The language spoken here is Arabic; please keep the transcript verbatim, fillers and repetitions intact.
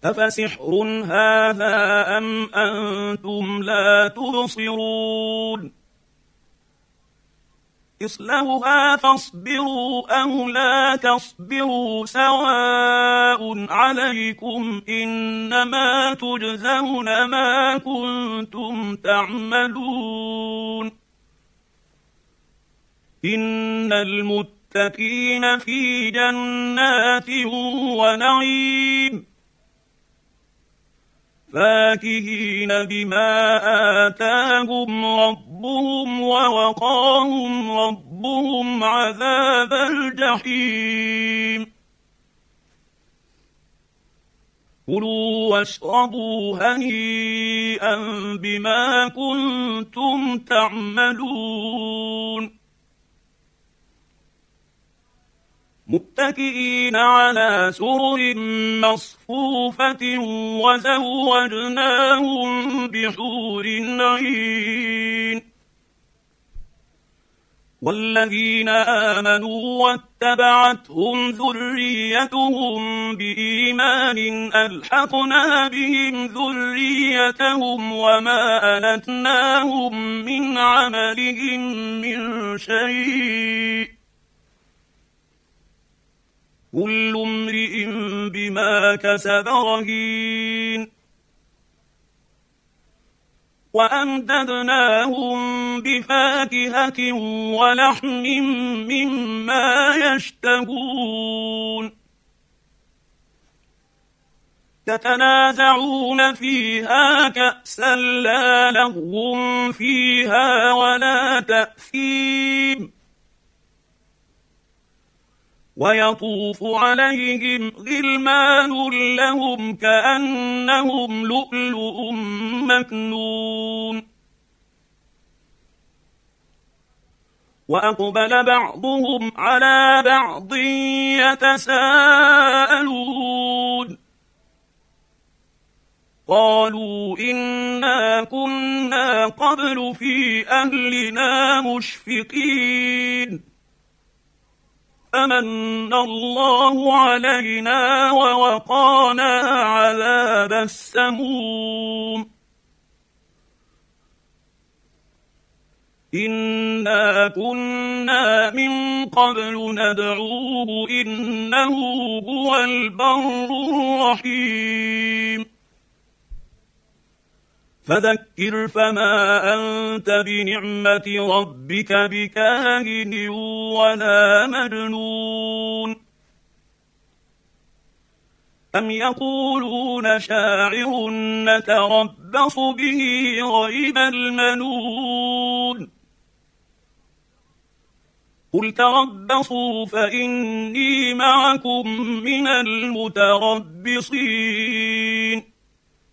أفسحر هذا أم أنتم لا تبصرون اصلوها فاصبروا أو لا تصبروا سواء عليكم إنما تجزون ما كنتم تعملون إن المتقين في جنات ونعيم فاكهين بما آتاهم ربهم ووقاهم ربهم عذاب الجحيم كلوا واشربوا هنيئا بما كنتم تعملون متكئين على سرر مصفوفة وزوجناهم بحور عين والذين آمنوا واتبعتهم ذريتهم بإيمان ألحقنا بهم ذريتهم وما ألتناهم من عملهم من شيء كل امرئ بما كسب رهين وأمددناهم بفاكهة ولحم مما يشتهون يتنازعون فيها كأسا لا لغو فيها ولا تأثيم ويطوف عليهم غلمان لهم كأنهم لؤلؤ مكنون وأقبل بعضهم على بعض يتساءلون قالوا إنا كنا قبل في أهلنا مشفقين فمن الله علينا ووقانا عذاب السموم إنا كنا من قبل ندعوه إنه هو البر الرحيم فذكر فما أنت بنعمة ربك بكاهن ولا مجنون أم يقولون شاعر نتربص به ريب المنون قل تربصوا فإني معكم من المتربصين